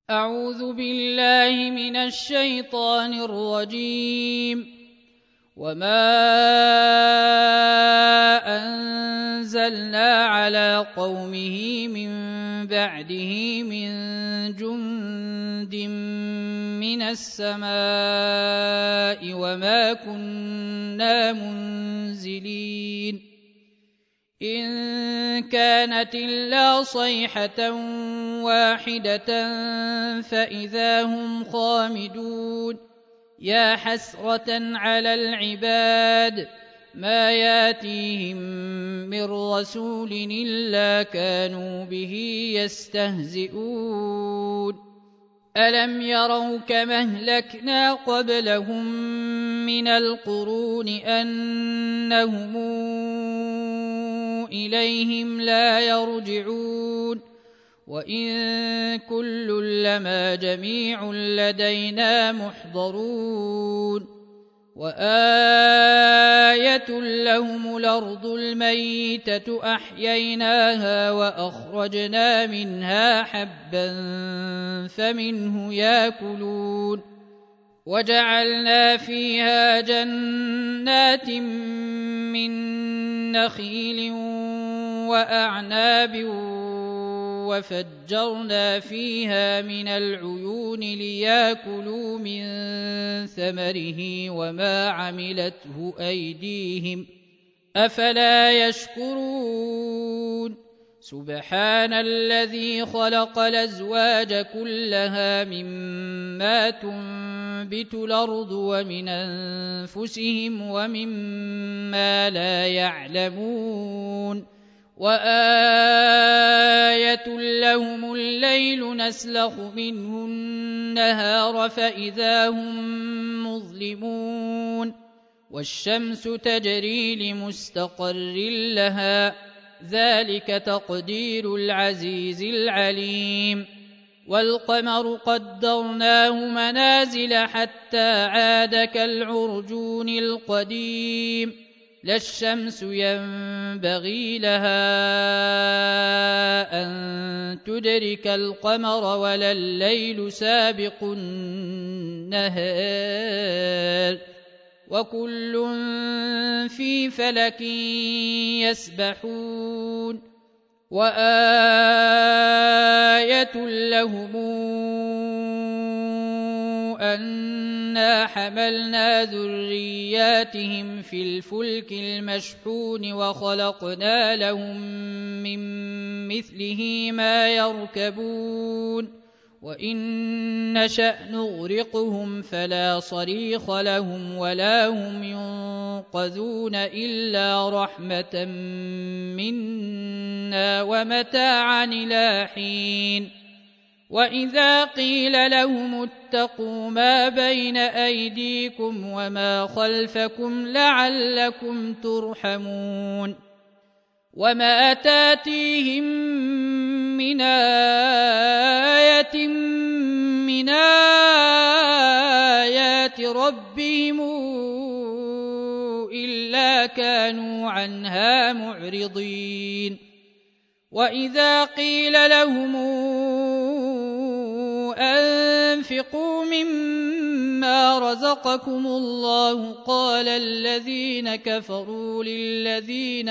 أعوذ بالله من الشيطان الرجيم. وما أنزلنا على قومه من بعده من جند من السماء وما كنا منزلين إن كانت إلا صيحة واحدة فإذا هم خامدون. يا حسرة على العباد ما ياتيهم من رسول إلا كانوا به يستهزئون. ألم يروا كما أهلكنا قبلهم من القرون أنهم إليهم لا يرجعون وإن كل لما جميع لدينا محضرون. وآية لهم الأرض الميتة أحييناها وأخرجنا منها حبا فمنه يأكلون وجعلنا فيها جنات من نخيل وأعناب وفجرنا فيها من العيون ليأكلوا من ثمره وما عملته أيديهم أفلا يشكرون. سبحان الذي خلق الأزواج كلها مما تنبت الأرض ومن أنفسهم ومما لا يعلمون. وآية لهم الليل نسلخ منه النهار فإذا هم مظلمون والشمس تجري لمستقر لها ذلك تقدير العزيز العليم. والقمر قدرناه منازل حتى عاد كالعرجون القديم لا الشمس ينبغي لها أن تدرك القمر ولا الليل سابق النهار وكل في فلك يسبحون. وآية لهم أنا حملنا ذرياتهم في الفلك المشحون وخلقنا لهم من مثله ما يركبون وإن نشأ نغرقهم فلا صريخ لهم ولا هم ينقذون إلا رحمة منا ومتاعا إلى حين. وإذا قيل لهم اتقوا ما بين أيديكم وما خلفكم لعلكم ترحمون. وما تاتيهم من آية من آيات ربهم إلا كانوا عنها معرضين. وإذا قيل لهم أنفقوا مما رزقكم الله قال الذين كفروا للذين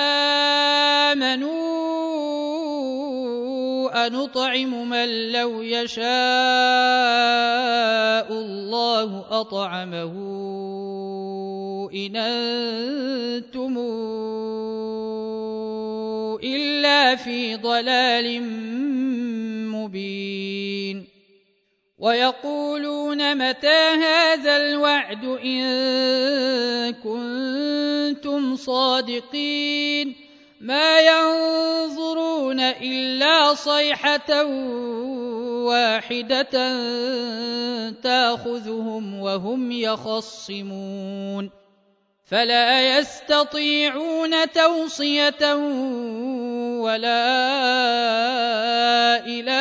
آمنوا أنطعم من لو يشاء الله أطعمه إن أنتم إلا في ضلال مبين. ويقولون متى هذا الوعد إن كنتم صادقين ما ينظرون إلا صيحة واحدة تأخذهم وهم يخصمون فلا يستطيعون توصية ولا إلى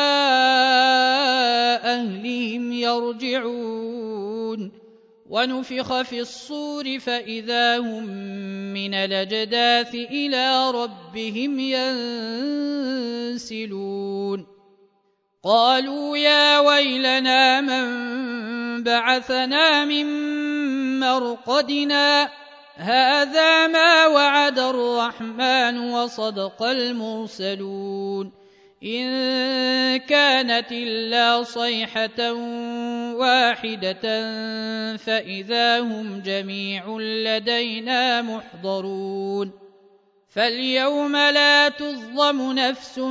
أهلهم يرجعون. ونفخ في الصور فإذا هم من الأجداث إلى ربهم ينسلون. قالوا يا ويلنا من بعثنا من مرقدنا هذا ما وعد الرحمن وصدق المرسلون إن كانت إلا صيحة واحدة فإذا هم جميع لدينا محضرون فاليوم لا تظلم نفس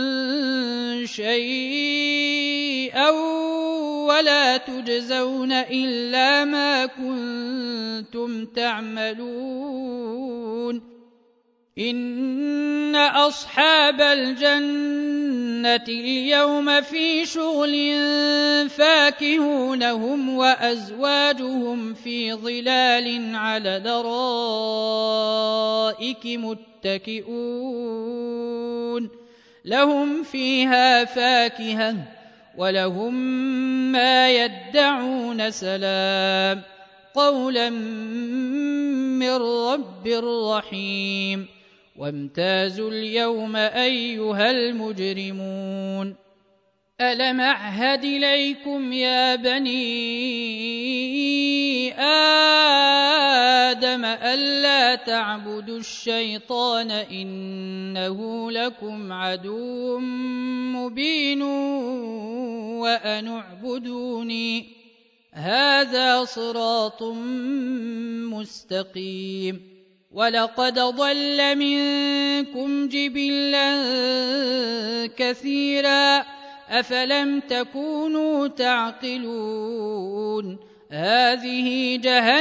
شيئا ولا تجزون إلا ما كنتم تعملون إن أصحاب الجنة اليوم في شغل فاكهون هم وأزواجهم في ظلال على الأرائك متكئون لهم فيها فاكهة ولهم ما يدعون سلام قولا من رب رحيم وامتازوا اليوم أيها المجرمون ألم أعهد إليكم يا بني آدم ألا تعبدوا الشيطان إنه لكم عدو مبين وأن اعبدوني هذا صراط مستقيم ولقد ضل منكم جبلا كثيرا أفلم تكونوا تعقلون هذه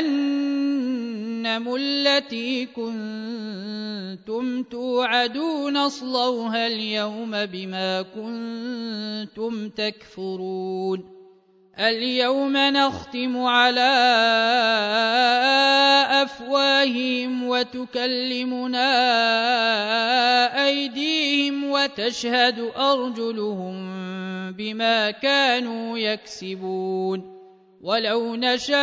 جهنم التي كنتم توعدون اصلوها اليوم بما كنتم تكفرون اليوم نختم على أفواههم وتكلمنا أيديهم وتشهد أرجلهم بما كانوا يكسبون ولو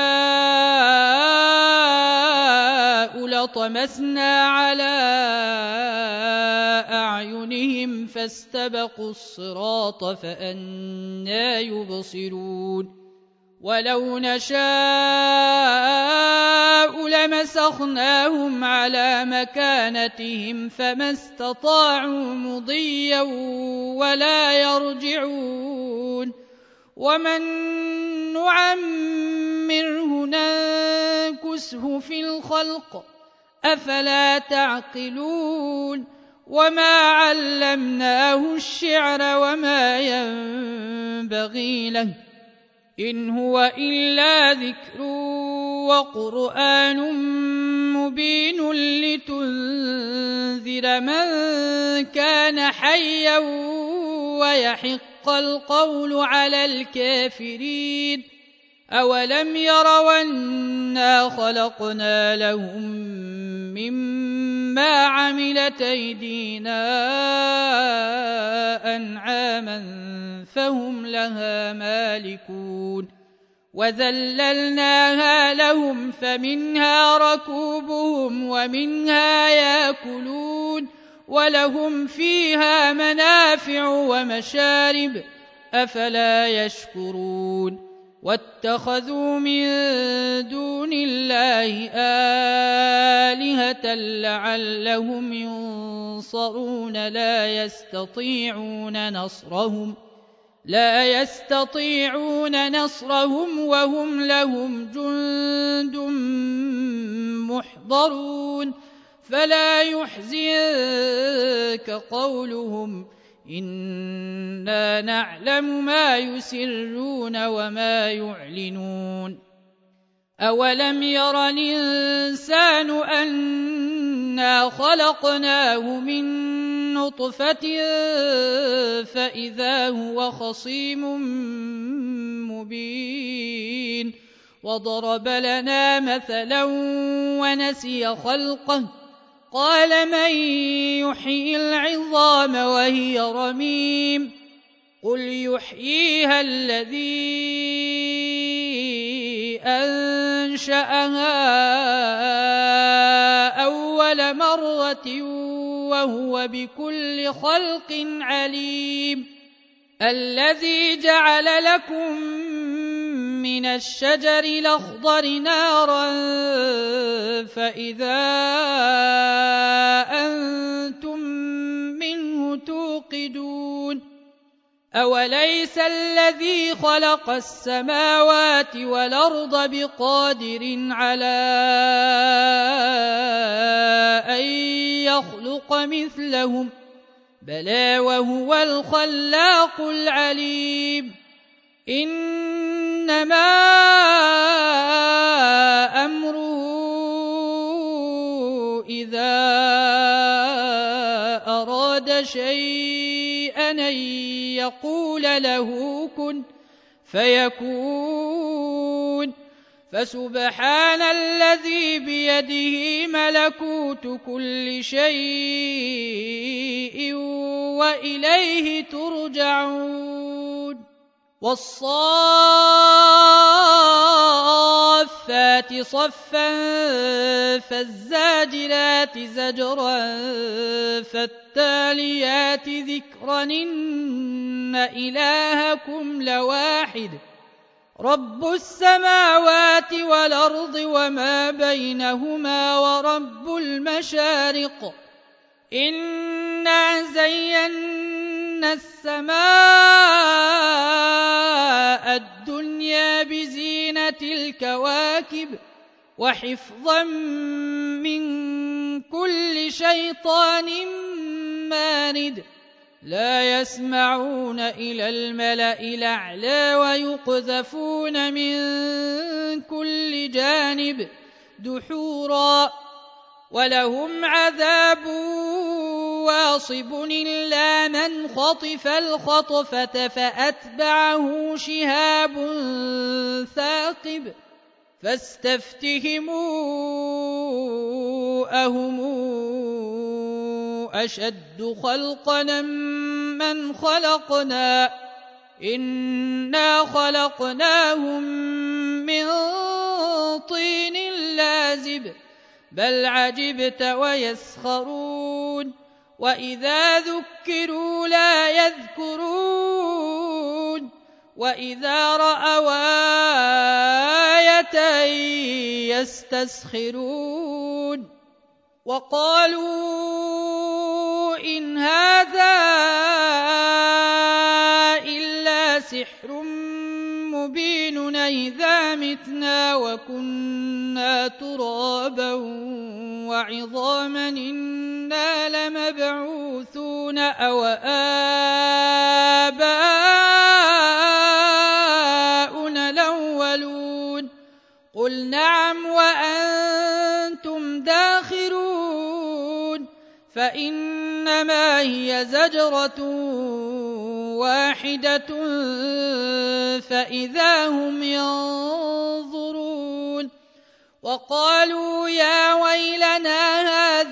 نشاء لطمسنا على أعينهم فاستبقوا الصراط فأنى يبصرون ولو نشاء لمسخناهم على مكانتهم فما استطاعوا مضيا ولا يرجعون ومن نعمره ننكسه في الخلق أفلا تعقلون وما علمناه الشعر وما ينبغي له إن هو إلا ذكر وقرآن مبين لتنذر من كان حيا ويحق القول على الكافرين أولم يروا أنا خلقنا لهم مما عملت أيدينا أنعاما فهم لها مالكون وذللناها لهم فمنها ركوبهم ومنها يأكلون ولهم فيها منافع ومشارب أفلا يشكرون واتخذوا من دون الله آلهة لعلهم ينصرون لا يستطيعون نصرهم وهم لهم جند محضرون فلا يحزنك قولهم إنا نعلم ما يسرون وما يعلنون أولم ير الإنسان أنا خلقناه من نطفة فإذا هو خصيم مبين وضرب لنا مثلا ونسي خلقه قال من يحيي العظام وهي رميم قل يحييها الذي أنشأها أول مرة وهو بكل خلق عليم الذي جعل لكم من الشجر الأخضر نارا فإذا أنتم منه توقدون أوليس الذي خلق السماوات والأرض بقادر على أن يخلق مثلهم بلى وهو الخلاق العليم إنما أمره إذا أراد شيئا أن يقول له كن فيكون فسبحان الذي بيده ملكوت كل شيء وإليه ترجعون والصافات صفا فالزاجرات زجرا فالتاليات ذكرا إن إلهكم لواحد رب السماوات والأرض وما بينهما ورب المشارق إنا زينا السماء الدنيا بزينة الكواكب وحفظا من كل شيطان مارد لا يسمعون إلى الملأ الأعلى ويقذفون من كل جانب دحورا ولهم عذاب واصب إلا من خطف الخطفة فأتبعه شهاب ثاقب فاستفتهموا أهم أشد خلقنا من خلقنا إنا خلقناهم من طين لازب بل عجبت ويسخرون وإذا ذكروا لا يذكرون وإذا رأوا آية يستسخرون وقالوا إن هذا إلا سحر مبين أئذا متنا وكنا ترابا وعظاما إنا لمبعوثون أو آباؤنا الأولون قل نعم وأنتم داخرون فإنما هي زجرة واحدة فإذا هم ينظرون وقالوا يا ويلنا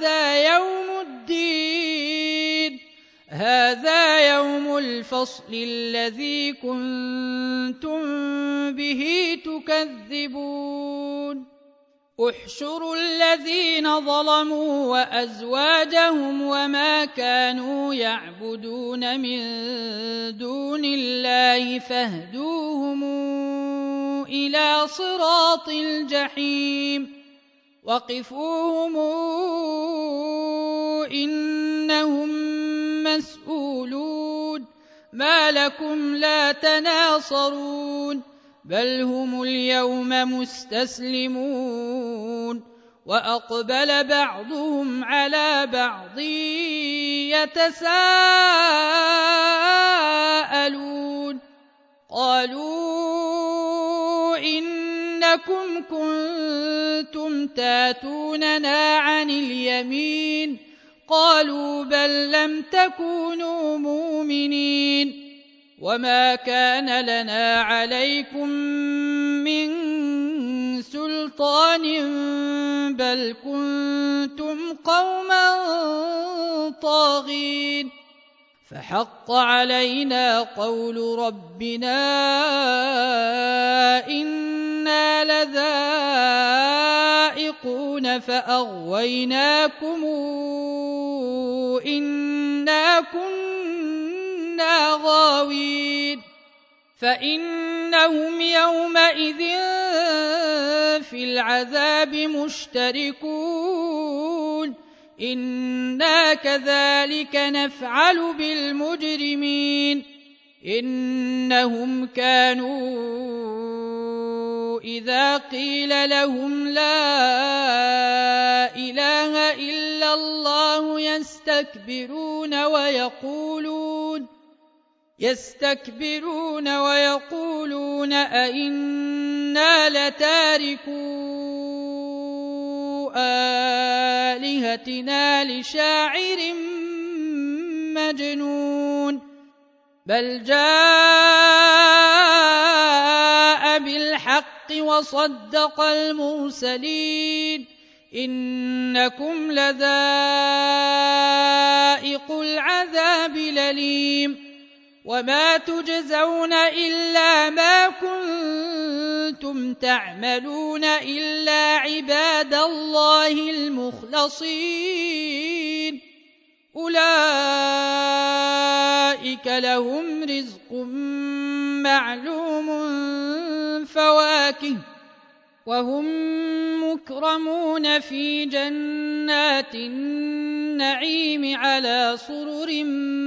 هذا يوم الفصل الذي كنتم به تكذبون احشروا الذين ظلموا وأزواجهم وما كانوا يعبدون من دون الله فاهدوهم إلى صراط الجحيم وقفوهم إنهم مسؤولون ما لكم لا تناصرون بل هم اليوم مستسلمون وأقبل بعضهم على بعض يتساءلون قالوا إنكم كنتم تاتوننا عن اليمين قالوا بل لم تكونوا مؤمنين وما كان لنا عليكم من سلطان بل كنتم قوما طاغين فحق علينا قول ربنا إنا لذائقون فأغويناكم إنا كنا إنا غاوين فإنهم يومئذ في العذاب مشتركون إنا كذلك نفعل بالمجرمين إنهم كانوا إذا قيل لهم لا إله إلا الله يستكبرون ويقولون أئنا لتاركو آلهتنا لشاعر مجنون بل جاء بالحق وصدق المرسلين إنكم لذائق العذاب الأليم وما تجزون إلا ما كنتم تعملون إلا عباد الله المخلصين أولئك لهم رزق معلوم فواكه وهم مكرمون في جنات النعيم على سرر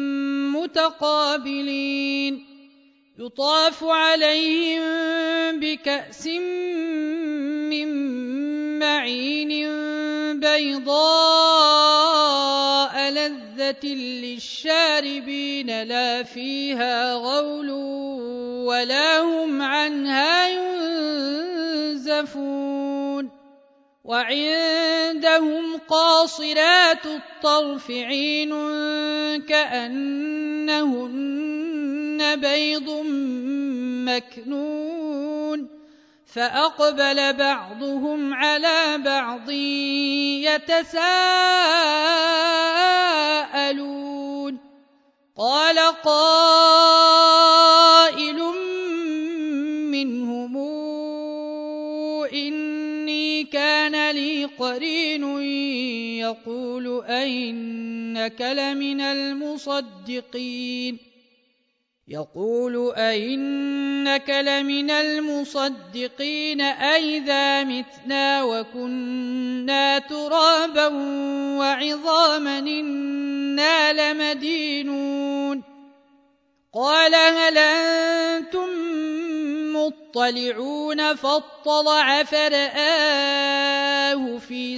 متقابلين يطاف عليهم بكأس من معين بيضاء لذة للشاربين لا فيها غول ولا هم عنها ينزفون وعندهم قاصرات الطرف عين كأنهن بيض مكنون فأقبل بعضهم على بعض يتساءلون قال قائل منهم إني كان لي قرين يقول أئنك لمن المصدقين أئذا متنا وكنا ترابا وعظاما إنا لمدينون قال هل أنتم مطلعون فاطلع فرآه في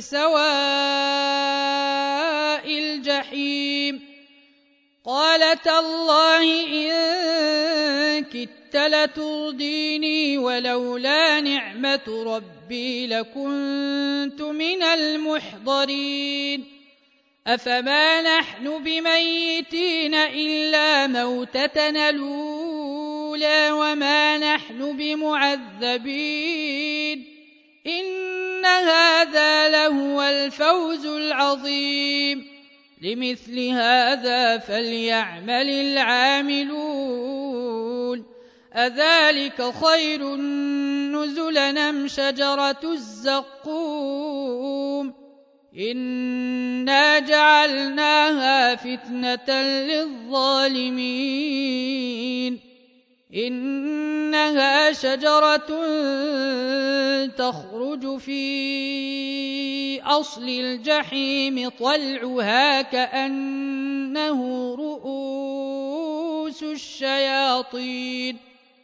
سواء الجحيم قال تالله إن كدت لترديني ولولا نعمة ربي لكنت من المحضرين أفما نحن بميتين إلا موتتنا الأولى وما نحن بمعذبين إن هذا لهو الفوز العظيم لمثل هذا فليعمل العاملون أذلك خير نزلا أم شجرة الزقوم إنا جعلناها فتنة للظالمين إنها شجرة تخرج في أصل الجحيم طلعها كأنه رؤوس الشياطين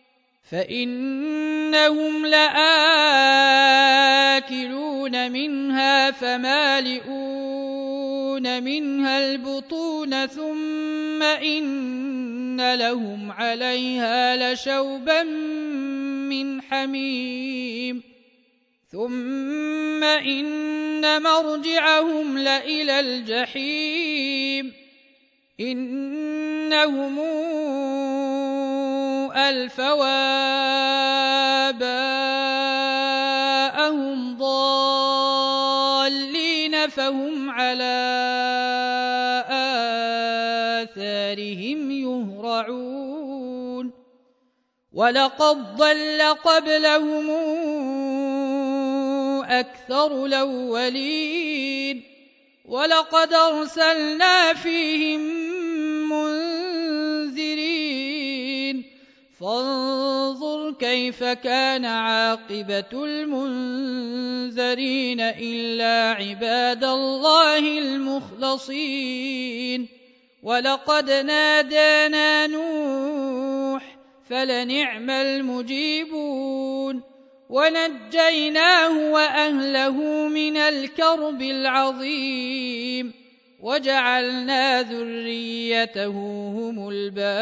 فإنهم لآكلون منها فمالئون منها البطون ثم إن لهم عليها لشوبا من حميم ثم إن مرجعهم لإلى الجحيم إنهم ألفوا آباءهم ضالين فهم على آثارهم يهرعون ولقد ضل قبلهم أكثر الأولين ولقد أرسلنا فيهم منذرين فانظر كيف كان عاقبة المنذرين إلا عباد الله المخلصين. ولقد نادانا نوح فلنعم المجيبون ونجيناه وأهله من الكرب العظيم وجعلنا ذريته هم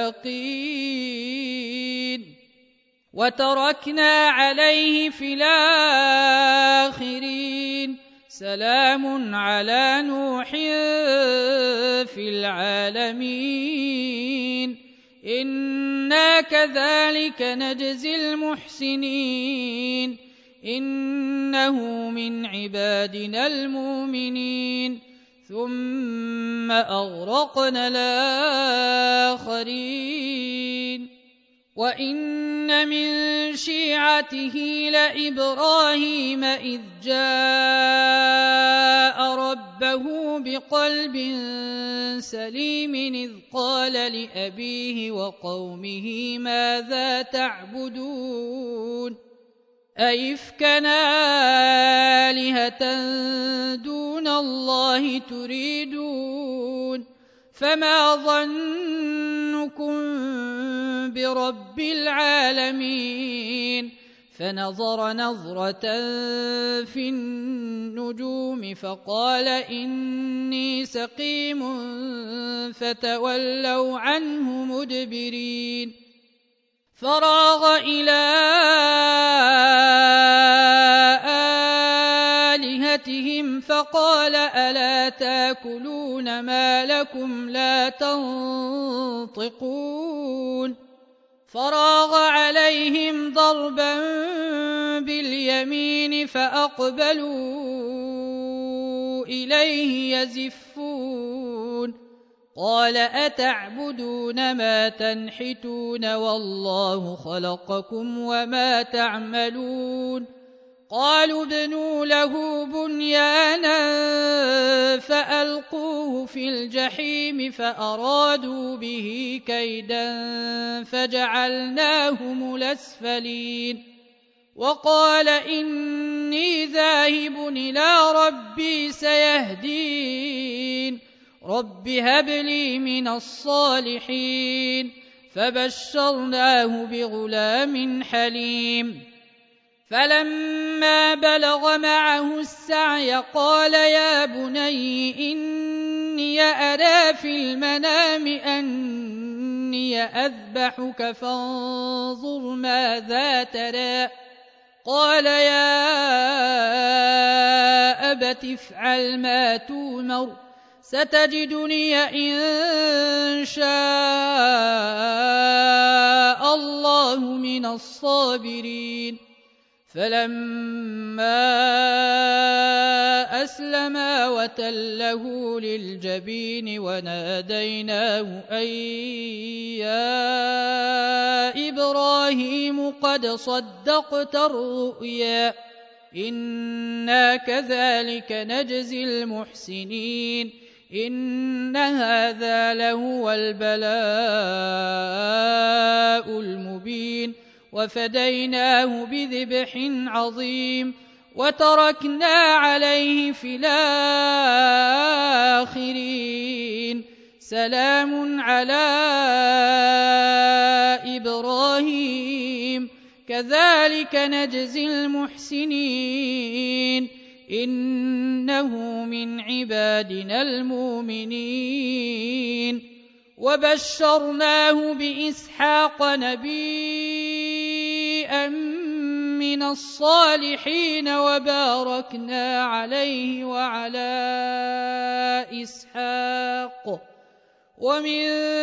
الباقين وتركنا عليه في الآخرين سلام على نوح في العالمين إنا كذلك نجزي المحسنين إنه من عبادنا المؤمنين ثم أغرقنا الآخرين وإن من شيعته لإبراهيم إذ جاء ربه بقلب سليم إذ قال لأبيه وقومه ماذا تعبدون أئفكا آلهة دون الله تريدون فما ظنكم برب العالمين فنظر نظرة في النجوم فقال إني سقيم فتولوا عنه مدبرين فراغ إلى آلهتهم فقال ألا تاكلون ما لكم لا تنطقون فراغ عليهم ضربا باليمين فأقبلوا إليه يزفون قال أتعبدون ما تنحتون والله خلقكم وما تعملون قالوا ابنوا له بنيانا فألقوه في الجحيم فأرادوا به كيدا فجعلناهم الأسفلين وقال إني ذاهب إلى ربي سيهدين رب هب لي من الصالحين فبشرناه بغلام حليم فلما بلغ معه السعي قال يا بني إني أرى في المنام أني أذبحك فانظر ماذا ترى قال يا أبت افعل ما تؤمر ستجدني إن شاء الله من الصابرين فلما أسلما وتله للجبين وناديناه أن يا إبراهيم قد صدقت الرؤيا إنا كذلك نجزي المحسنين إن هذا لهو البلاء المبين وفديناه بذبح عظيم وتركنا عليه في الآخرين سلام على إبراهيم كذلك نجزي المحسنين إنه من عبادنا المؤمنين وبشرناه بإسحاق نبيا من الصالحين وباركنا عليه وعلى إسحاق ومن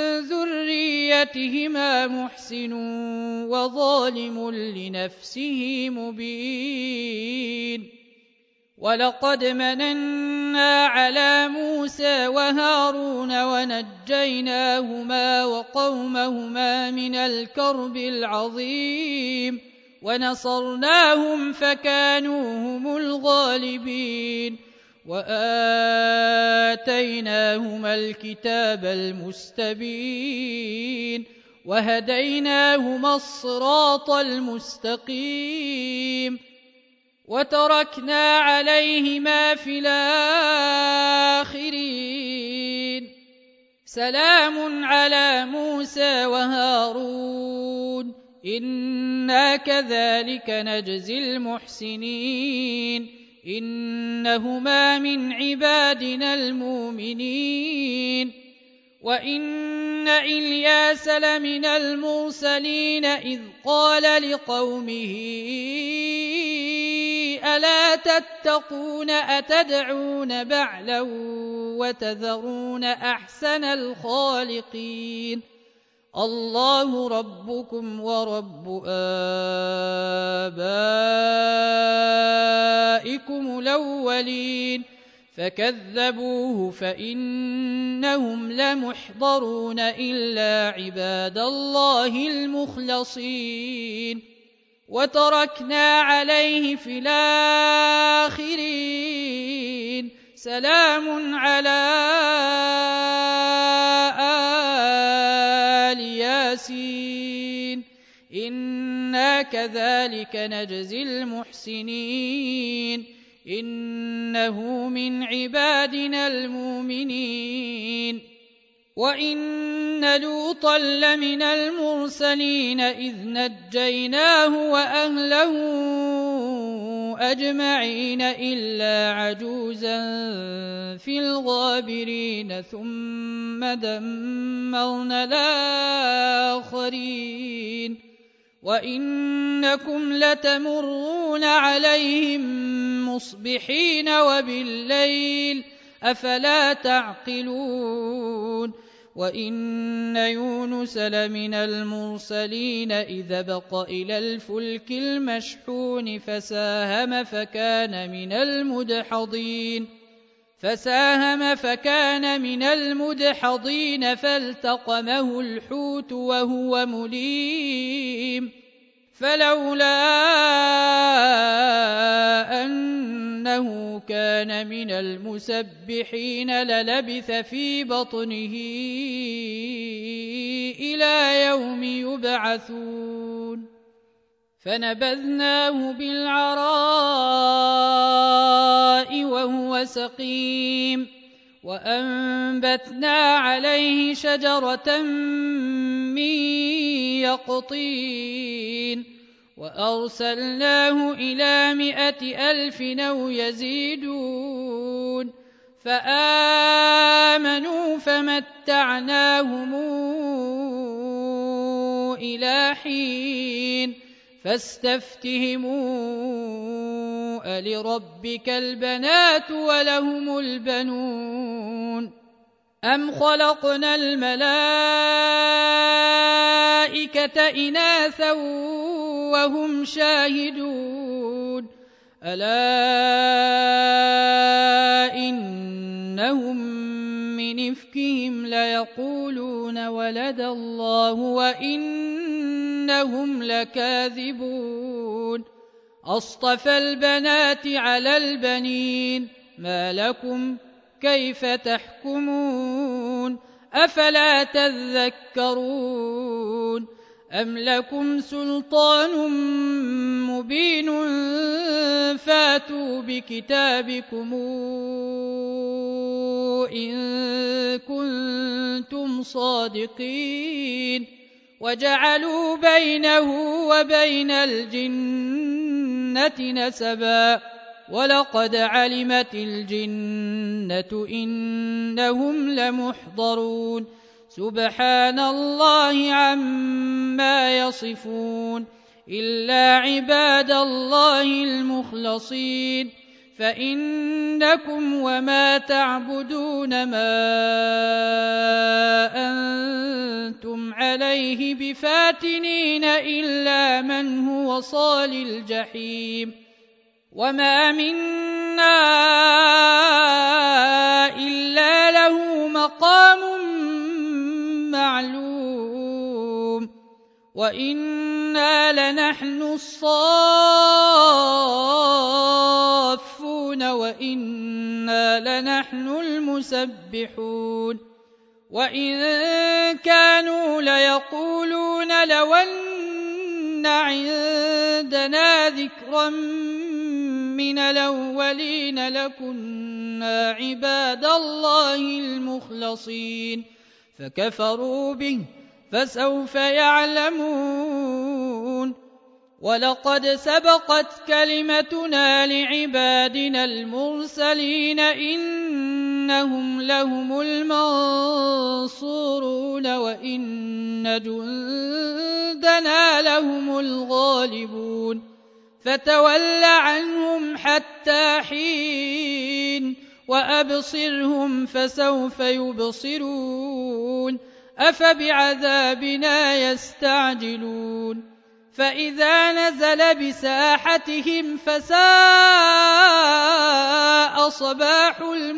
ذريتهما محسن وظالم لنفسه مبين ولقد مننا على موسى وهارون ونجيناهما وقومهما من الكرب العظيم ونصرناهم فكانوا هم الغالبين وآتيناهما الكتاب المستبين وهديناهما الصراط المستقيم وتركنا عليهما في الآخرين سلام على موسى وهارون إنا كذلك نجزي المحسنين إنهما من عبادنا المؤمنين وإن إلياس لمن المرسلين إذ قال لقومه ألا تتقون أتدعون بعلا وتذرون أحسن الخالقين الله ربكم ورب آبائكم الأولين فكذبوه فإنهم لمحضرون إلا عباد الله المخلصين وتركنا عليه في الآخرين سلام على آل ياسين إنا كذلك نجزي المحسنين إنه من عبادنا المؤمنين وإن لوطا لمن المرسلين إذ نجيناه وأهله أجمعين إلا عجوزا في الغابرين ثم دمرنا الآخرين وإنكم لتمرون عليهم مصبحين وبالليل أفلا تعقلون وإن يونس لمن المرسلين إذ بق إلى الفلك المشحون فساهم فكان من المدحضين فالتقمه الحوت وهو مليم فلولا أنه كان من المسبحين للبث في بطنه إلى يوم يبعثون فنبذناه بالعراء وهو سقيم وأنبتنا عليه شجرة من يقطين وأرسلناه إلى 100,000 أو يزيدون فآمنوا فمتعناهم إلى حين فاستفتهموا ألربك البنات ولهم البنون أم خلقنا الملائكة إناثا وهم شاهدون ألا إنهم من إفكهم ليقولون ولد الله وإنهم لكاذبون أصطفى البنات على البنين ما لكم كيف تحكمون أفلا تذكرون أم لكم سلطان مبين فاتوا بكتابكم إن كنتم صادقين وجعلوا بينه وبين الجنة نسبا ولقد علمت الجنة إنهم لمحضرون سبحان الله عما يصفون إلا عباد الله المخلصين فإنكم وما تعبدون ما أنتم عليه بفاتنين إلا من هو صال الجحيم وما منا إلا له مقام معلوم وإنا لنحن الصافون وإنا لنحن المسبحون وإن كانوا ليقولون لو أن عندنا ذكرا من الأولين لكنا عباد الله المخلصين فكفروا به فسوف يعلمون ولقد سبقت كلمتنا لعبادنا المرسلين إنهم لهم المنصورون وإن جندنا لهم الغالبون فتول عنهم حتى حين وأبصرهم فسوف يبصرون أفبعذابنا يستعجلون فإذا نزل بساحتهم فساء صباح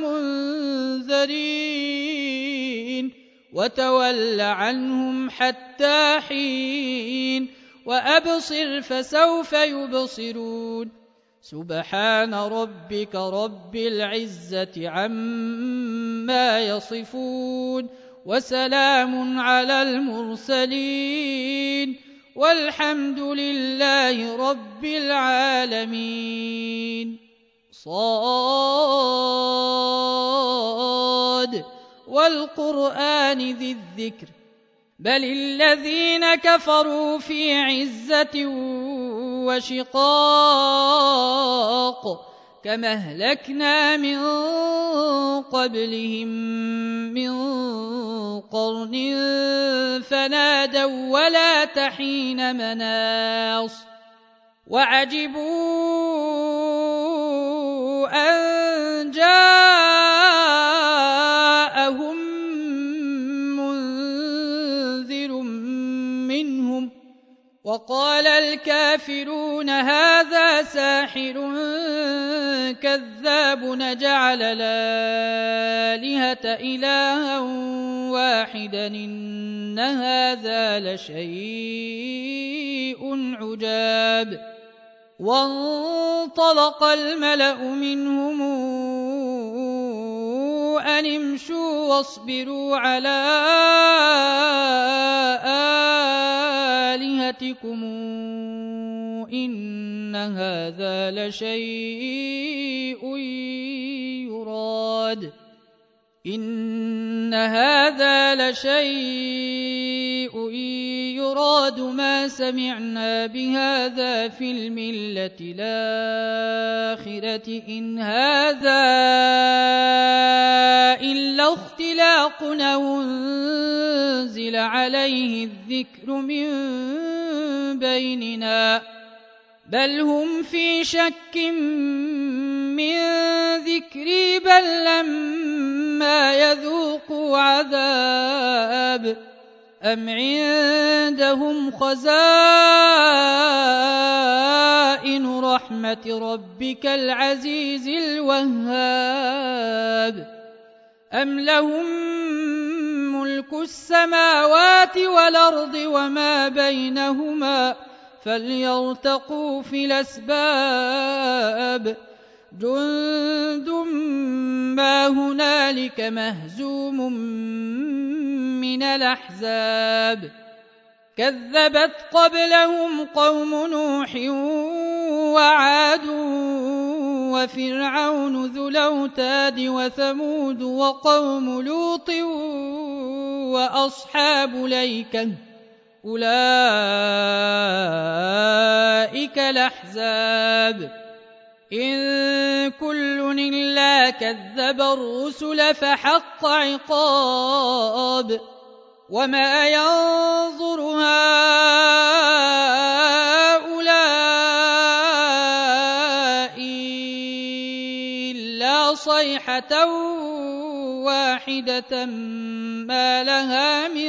المنذرين وتول عنهم حتى حين وأبصر فسوف يبصرون سبحان ربك رب العزة عما يصفون وسلام على المرسلين والحمد لله رب العالمين. صاد والقرآن ذي الذكر بل الذين كفروا في عزة وشقاق كما أهلكنا من قبلهم من قرن فنادوا ولا تحين مناص وعجبوا أن جاءهم منذر منهم وقال الكافرون هذا ساحر كذاب نجعل الآلهة إلها واحدا إن هذا لشيء عجاب وانطلق الملأ منهم أن امشوا واصبروا على آلهتكم إن هذا لشيء يراد إن هذا لشيء يراد ما سمعنا بهذا في الملة الآخرة إن هذا إلا اختلاق أنزل عليه الذكر من بيننا بل هم في شك من ذكري بل لما يذوقوا عذاب أم عندهم خزائن رحمة ربك العزيز الوهاب أم لهم ملك السماوات والأرض وما بينهما فليرتقوا في الأسباب جند ما هنالك مهزوم من الأحزاب كذبت قبلهم قوم نوح وعاد وفرعون ذو الأوتاد وثمود وقوم لوط وأصحاب الأيكة أولئك الأحزاب إن كل إلا كذب الرسل فحق عقاب وما ينظر هؤلاء إلا صيحة واحدة ما لها من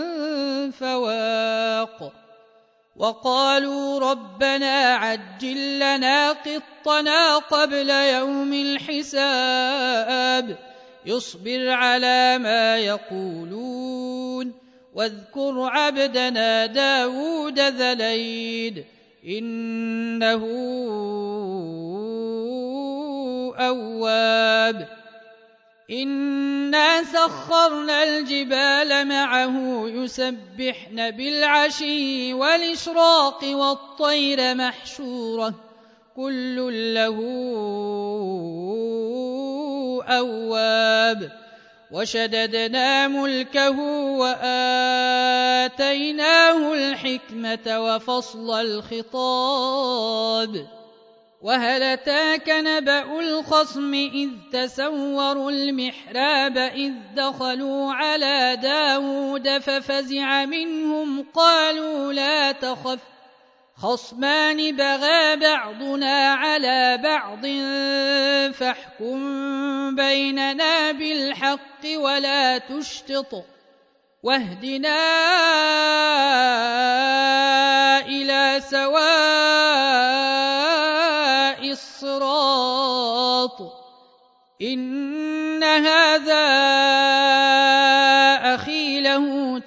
فواق وقالوا ربنا عجل لنا قطنا قبل يوم الحساب يصبر على ما يقولون واذكر عبدنا داود ذا الأيد إنه أواب إنا سخرنا الجبال معه يسبحن بالعشي والإشراق والطير محشورة كل له أواب وشددنا ملكه وآتيناه الحكمة وفصل الخطاب وهل أتاك نبأ الخصم إذ تسوروا المحراب إذ دخلوا على داود ففزع منهم قالوا لا تخف خصمان بغى بعضنا على بعض فاحكم بيننا بالحق ولا تشطط واهدنا إلى سواء الصراط إن هذا أخي له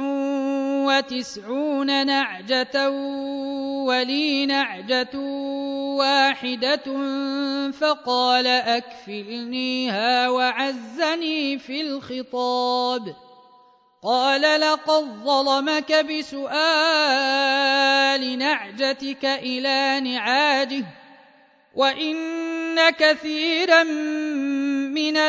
99 نعجة ولي نعجة واحدة فقال أكفلنيها وعزني في الخطاب قال لقد ظلمك بسؤال نعجتك إلى نعاجه وإن كثيرا من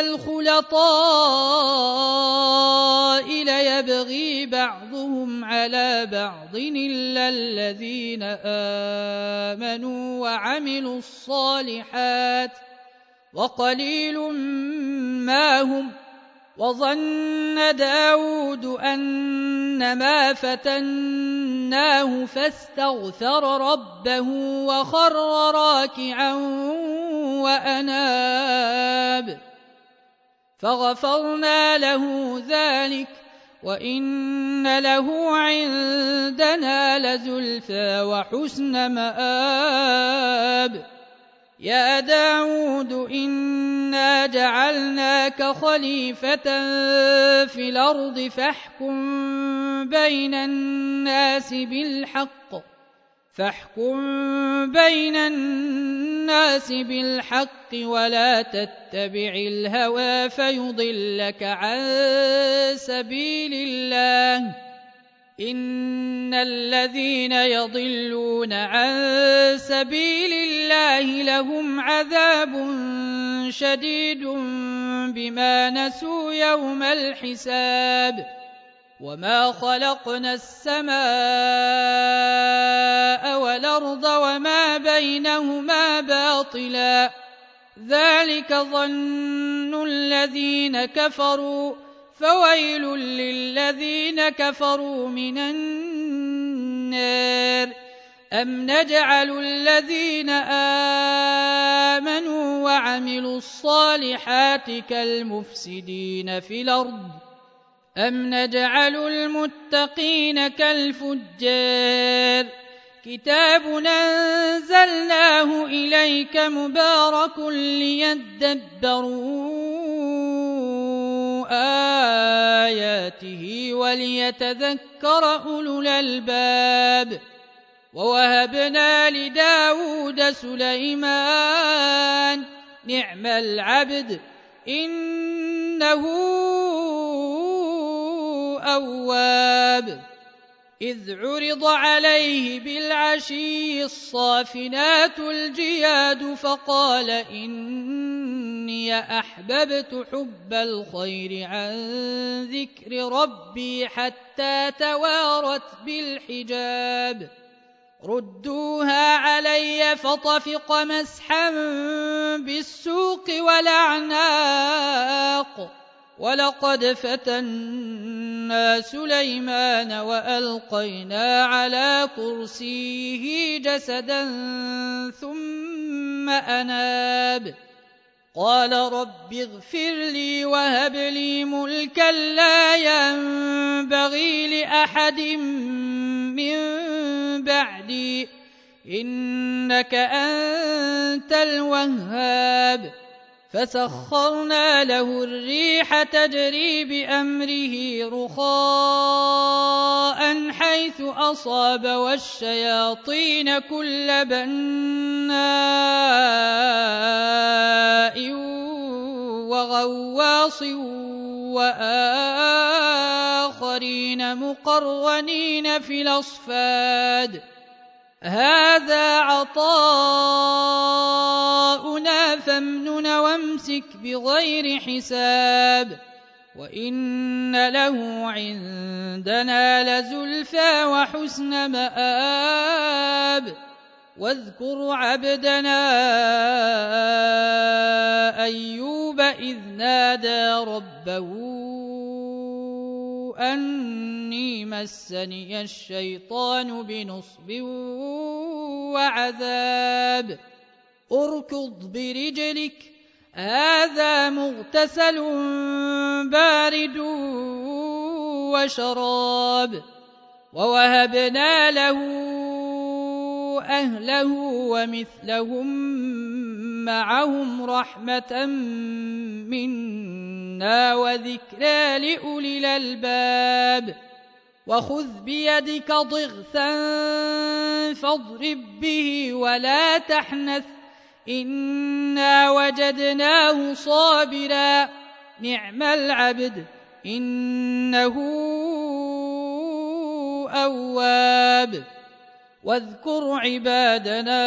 الخلطاء ليبغي بعضهم على بعض إلا الذين آمنوا وعملوا الصالحات وقليل ما هم وظن داود أنما فتناه فاستغفر ربه وخر راكعا وأناب فغفرنا له ذلك وإن له عندنا لزلفى وحسن مآب يا داود إنا جعلناك خليفة في الأرض فاحكم بين الناس بالحق ولا تتبع الهوى فيضلك عن سبيل الله إن الذين يضلون عن سبيل الله لهم عذاب شديد بما نسوا يوم الحساب وما خلقنا السماء والأرض وما بينهما باطلا ذلك ظن الذين كفروا فويل للذين كفروا من النار أم نجعل الذين آمنوا وعملوا الصالحات كالمفسدين في الأرض أم نجعل المتقين كالفجار كتاب أنزلناه إليك مبارك ليدبروا آياته وليتذكر أولو الألباب ووهبنا لداود سليمان نعم العبد إنه أواب إذ عرض عليه بالعشي الصافنات الجياد فقال إني أحببت حب الخير عن ذكر ربي حتى توارت بالحجاب ردوها علي فطفق مسحا بالسوق والأعناق ولقد فتنا سليمان وألقينا على كرسيه جسدا ثم أناب قال رب اغفر لي وهب لي ملكا لا ينبغي لأحد من بعدي إنك أنت الوهاب فسخرنا له الريح تجري بأمره رخاء حيث أصاب والشياطين كل بناء غواص وآخرين مقرنين في الأصفاد هذا عطاؤنا فامنن وامسك بغير حساب وإن له عندنا لزلفى وحسن مآب واذكر عبدنا أيوب إذ نادى ربه أني مسني الشيطان بنصب وعذاب اركض برجلك هذا مغتسل بارد وشراب ووهبنا له أهله ومثلهم معهم رحمة منا وذكرى لأولي الألباب وخذ بيدك ضغثا فاضرب به ولا تحنث إنا وجدناه صابرا نعم العبد إنه أواب واذكر عبادنا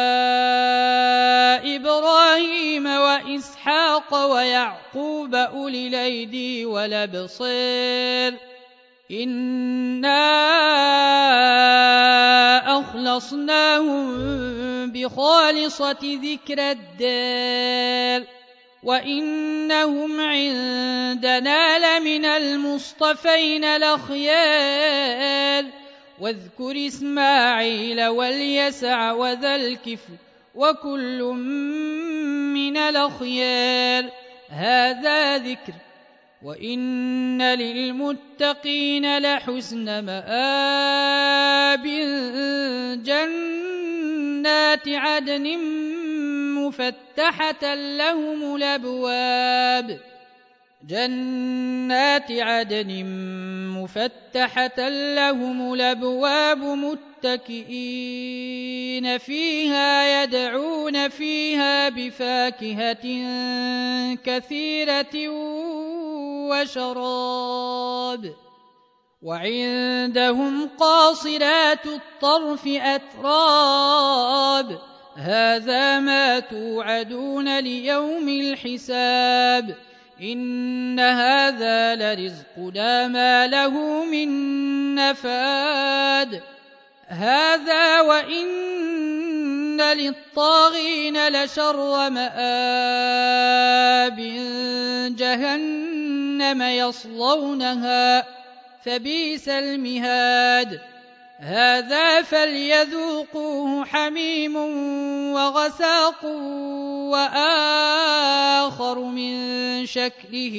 إبراهيم وإسحاق ويعقوب أولي الأيدي والأبصار إنا أخلصناهم بخالصة ذكر الدار وإنهم عندنا لمن المصطفين الأخيار واذكر إسماعيل واليسع وذا الكفل وكل من الأخيار هذا ذكر وإن للمتقين لحسن مآب جنات عدن مفتحة لهم الأبواب متكئين فيها يدعون فيها بفاكهة كثيرة وشراب وعندهم قاصرات الطرف أتراب هذا ما توعدون ليوم الحساب إن هذا لرزقنا ما له من نفاد هذا وإن للطاغين لشر مآب جهنم يصلونها فبئس المهاد هذا فليذوقوه حميم وغساق وآخر من شكله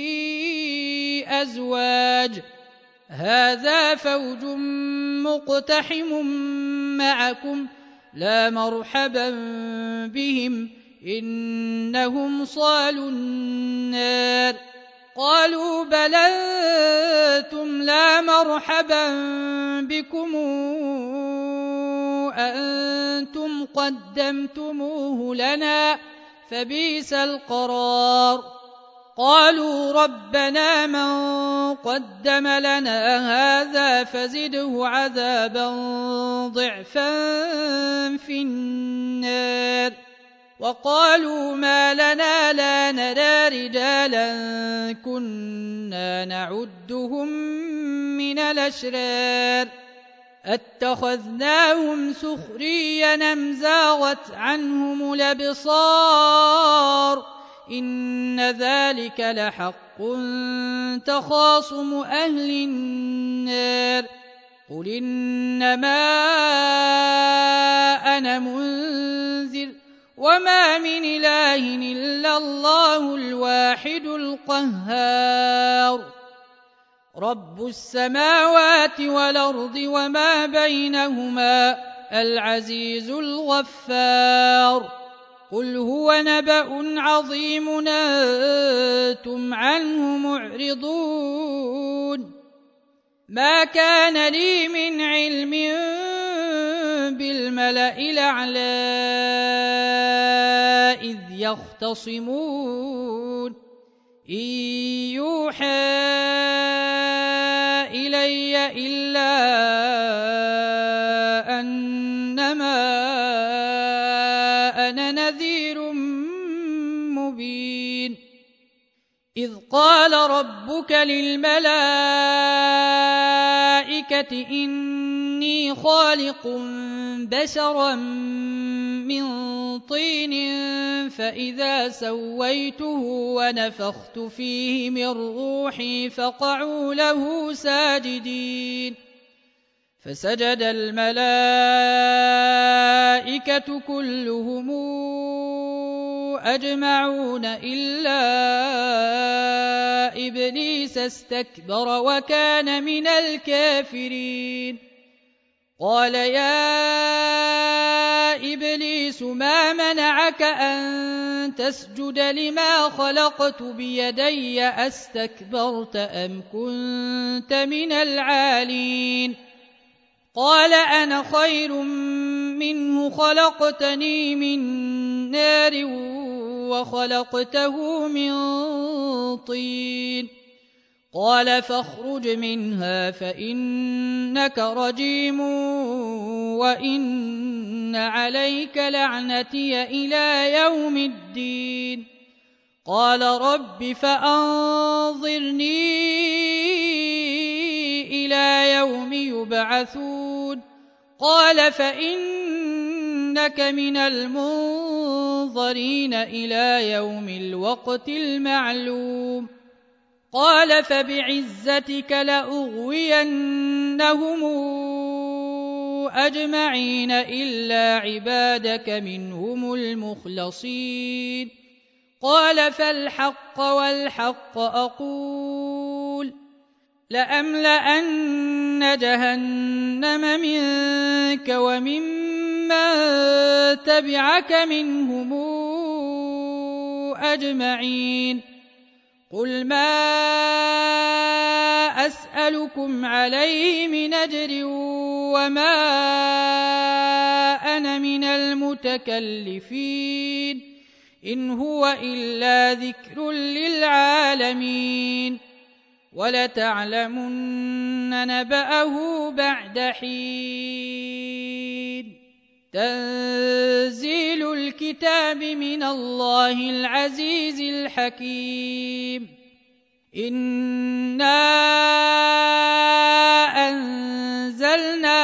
أزواج هذا فوج مقتحم معكم لا مرحبا بهم إنهم صالوا النار قالوا بل أنتم لا مرحبا بكم أنتم قدمتموه لنا فبئس القرار قالوا ربنا من قدم لنا هذا فزده عذابا ضعفا في النار وقالوا ما لنا لا نرى رجالا كنا نعدهم من الأشرار اتخذناهم سخريا أم زاغت عنهم الأبصار إن ذلك لحق تخاصم أهل النار قل إنما أنا منذر وما من إله إلا الله الواحد القهار رب السماوات والأرض وما بينهما العزيز الغفار قل هو نبأ عظيم أنتم عنه معرضون ما كان لي من علم بالملأ الأعلى إذ يختصمون إن يوحى إلي إلا أنما أنا نذير مبين إذ قال ربك للملائكة إني خالق بشرا من طين فإذا سويته ونفخت فيه من روحي فقعوا له ساجدين فسجد الملائكة كلهم أجمعون إلا إبليس استكبر وكان من الكافرين قال يا إبليس ما منعك أن تسجد لما خلقت بيدي أستكبرت أم كنت من العالين قال أنا خير منه خلقتني من نار وخلقته من طين قال فاخرج منها فإنك رجيم وإن عليك لعنتي إلى يوم الدين قال رب فأنظرني إلى يوم يبعثون قال فإنك من المنظرين إلى يوم الوقت المعلوم قال فبعزتك لأغوينهم أجمعين إلا عبادك منهم المخلصين قال فالحق والحق أقول لأملأن جهنم منك وممن تبعك منهم أجمعين قل ما أسألكم عليه من أجر وما أنا من المتكلفين إن هو إلا ذكر للعالمين ولتعلمن نبأه بعد حين تنزيل الكتاب من الله العزيز الحكيم إنا أنزلنا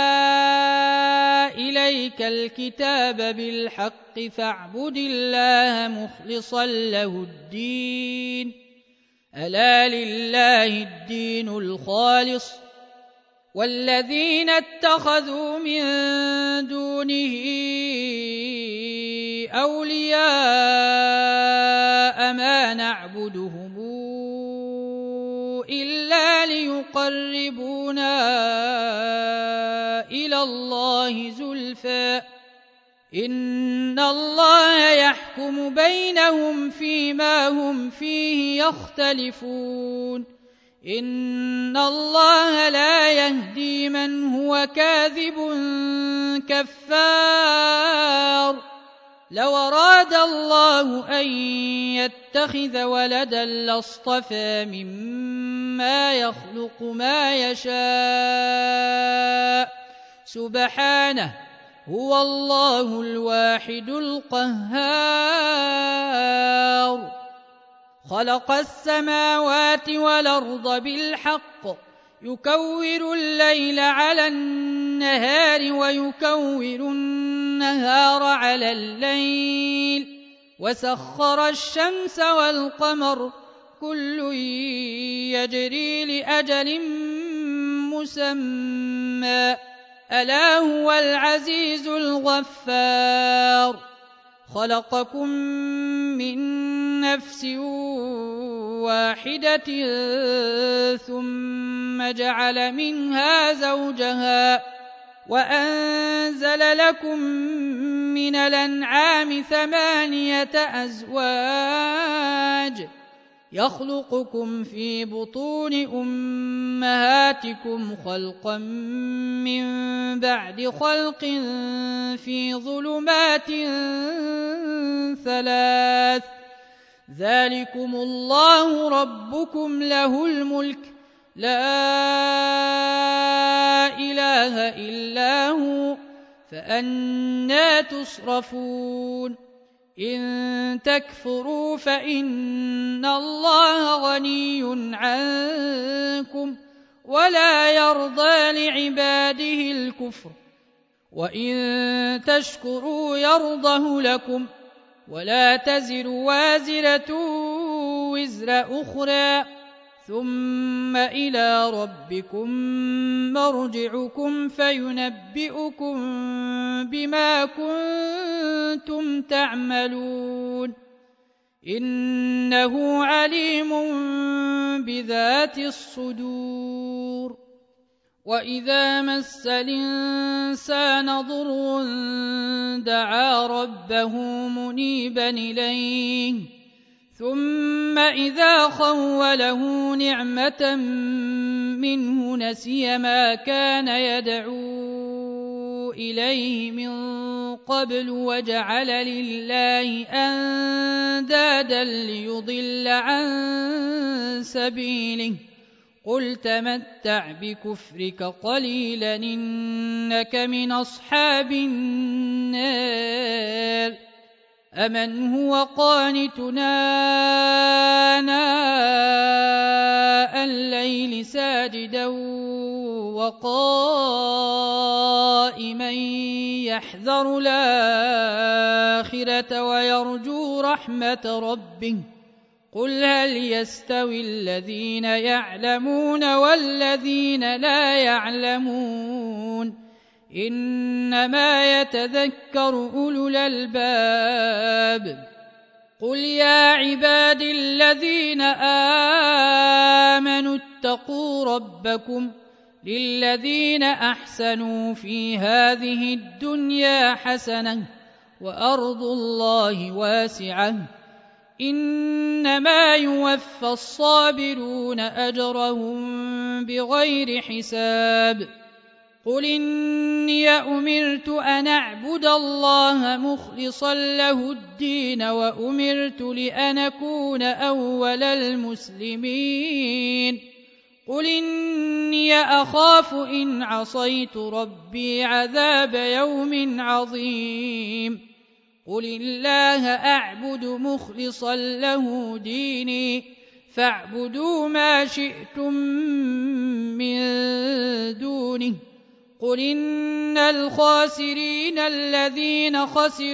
إليك الكتاب بالحق فاعبد الله مخلصا له الدين ألا لله الدين الخالص والذين اتخذوا من دونه أولياء ما نعبدهم إلا ليقربونا إلى الله زلفى إن الله يحكم بينهم فيما هم فيه يختلفون إن الله لا يهدي من هو كاذب كفار لو أراد الله أن يتخذ ولدا لاصطفى مما يخلق ما يشاء سبحانه هو الله الواحد القهار خلق السماوات والأرض بالحق يكور الليل على النهار ويكور النهار على الليل وسخر الشمس والقمر كل يجري لأجل مسمى ألا هو العزيز الغفار خلقكم من نفس واحدة ثم جعل منها زوجها وأنزل لكم من الأنعام 8 أزواج يخلقكم في بطون أمهاتكم خلقا من بعد خلق في ظلمات 3 ذلكم الله ربكم له الملك لا إله إلا هو فأنى تصرفون إن تكفروا فإن الله غني عنكم ولا يرضى لعباده الكفر وإن تشكروا يرضه لكم ولا تزر وازرة وزر أخرى ثم إلى ربكم مرجعكم فينبئكم بما كنتم تعملون إنه عليم بذات الصدور وإذا مس الإنسان ضر دعا ربه منيبا إليه ثم إذا خوله نعمة منه نسي ما كان يدعو إليه من قبل وجعل لله أندادا ليضل عن سبيله قل تمتع بكفرك قليلا إنك من أصحاب النار أمن هو قانتنا آناء الليل ساجدا وقائما يحذر الآخرة ويرجو رحمة ربه قل هل يستوي الذين يعلمون والذين لا يعلمون إنما يتذكر أولو الألباب قل يا عباد الذين آمنوا اتقوا ربكم للذين أحسنوا في هذه الدنيا حسنة وأرض الله واسعة إنما يوفى الصابرون أجرهم بغير حساب قل إني أمرت أن أعبد الله مخلصا له الدين وأمرت لأن أكون أول المسلمين قل إني أخاف إن عصيت ربي عذاب يوم عظيم قل الله أعبد مخلصا له ديني فاعبدوا ما شئتم من دونه قل إن الخاسرين الذين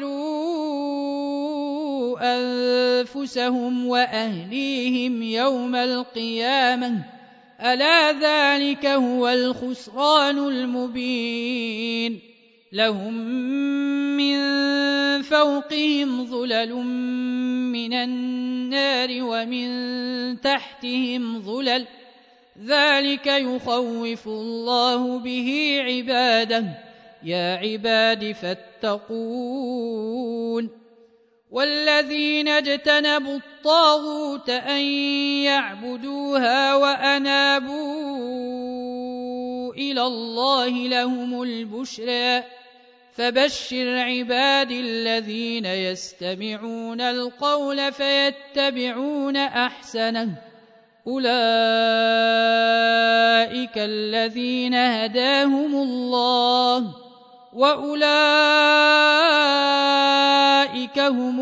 خسروا أنفسهم وأهليهم يوم القيامة ألا ذلك هو الخسران المبين لهم من فوقهم ظلل من النار ومن تحتهم ظلل ذلك يخوف الله به عباده يا عباد فاتقون والذين اجتنبوا الطاغوت أن يعبدوها وأنابوا إلى الله لهم البشرى فبشر عباد الذين يستمعون القول فيتبعون أحسنه أولئك الذين هداهم الله وأولئك هم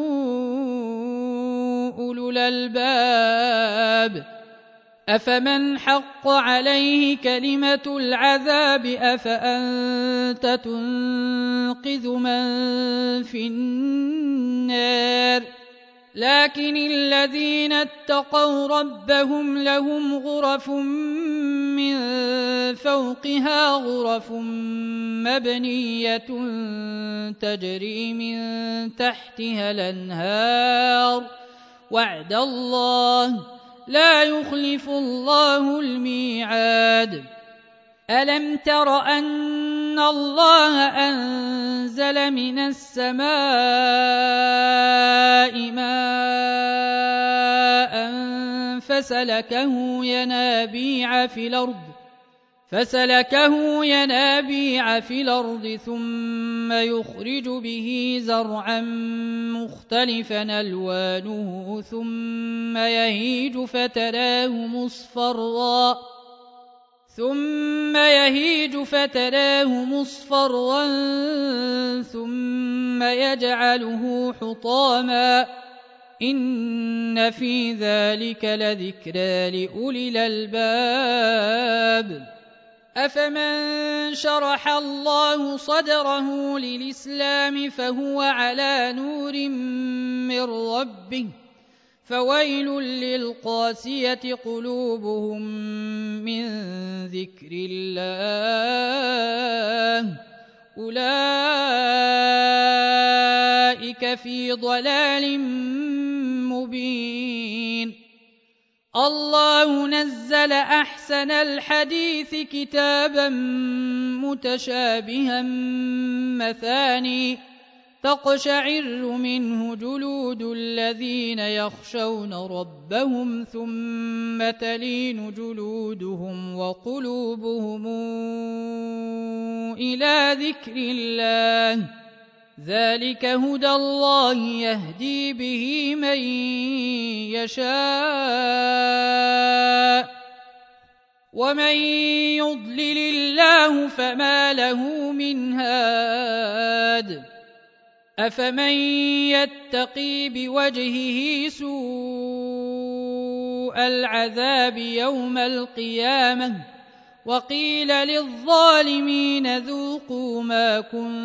أولو الألباب أفمن حق عليه كلمة العذاب أفأنت تنقذ من في النار لكن الذين اتقوا ربهم لهم غرف من فوقها غرف مبنية تجري من تحتها الأنهار وعد الله لا يخلف الله الميعاد ألم تر أن الله أنزل من السماء ماء فسلكه ينابيع في الأرض فسلكه ينابيع في الأرض ثم يخرج به زرعا مختلفا ألوانه ثم يهيج فتراه مصفرا ثم يجعله حطاما إن في ذلك لذكرى لأولي الألباب أفمن شرح الله صدره للإسلام فهو على نور من ربه فويل للقاسية قلوبهم من ذكر الله أولئك في ضلال مبين الله نزل أحسن الحديث كتابا متشابها مثاني تقشعر منه جلود الذين يخشون ربهم ثم تلين جلودهم وقلوبهم إلى ذكر الله ذلك هدى الله يهدي به من يشاء ومن يضلل الله فما له من هاد أفمن يتقي بوجهه سوء العذاب يوم القيامة وقيل للظالمين ذوقوا ما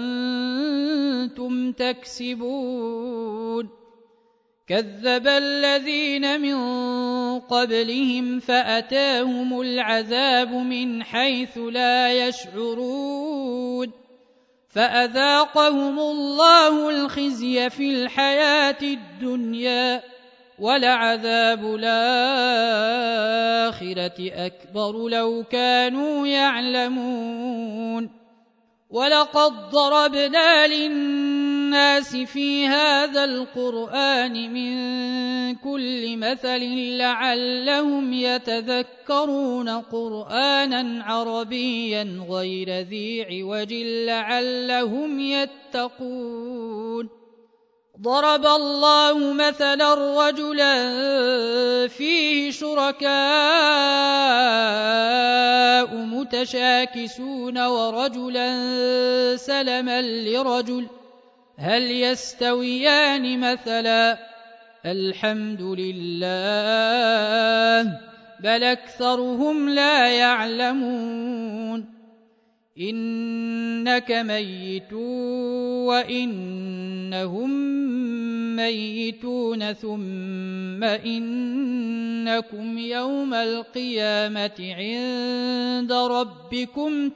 كنتم تكسبون كذب الذين من قبلهم فأتاهم العذاب من حيث لا يشعرون فأذاقهم الله الخزي في الحياة الدنيا ولعذاب الآخرة أكبر لو كانوا يعلمون ولقد ضربنا للناس في هذا القرآن من كل مثل لعلهم يتذكرون قرآنا عربيا غير ذي عوج لعلهم يتقون ضرب الله مثلا رجلا فيه شركاء متشاكسون ورجلا سلما لرجل هل يستويان مثلا الحمد لله بل أكثرهم لا يعلمون إنك ميت وإنهم ميتون ثم إنكم يوم القيامة عند ربكم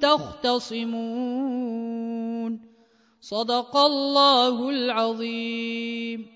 تختصمون صدق الله العظيم.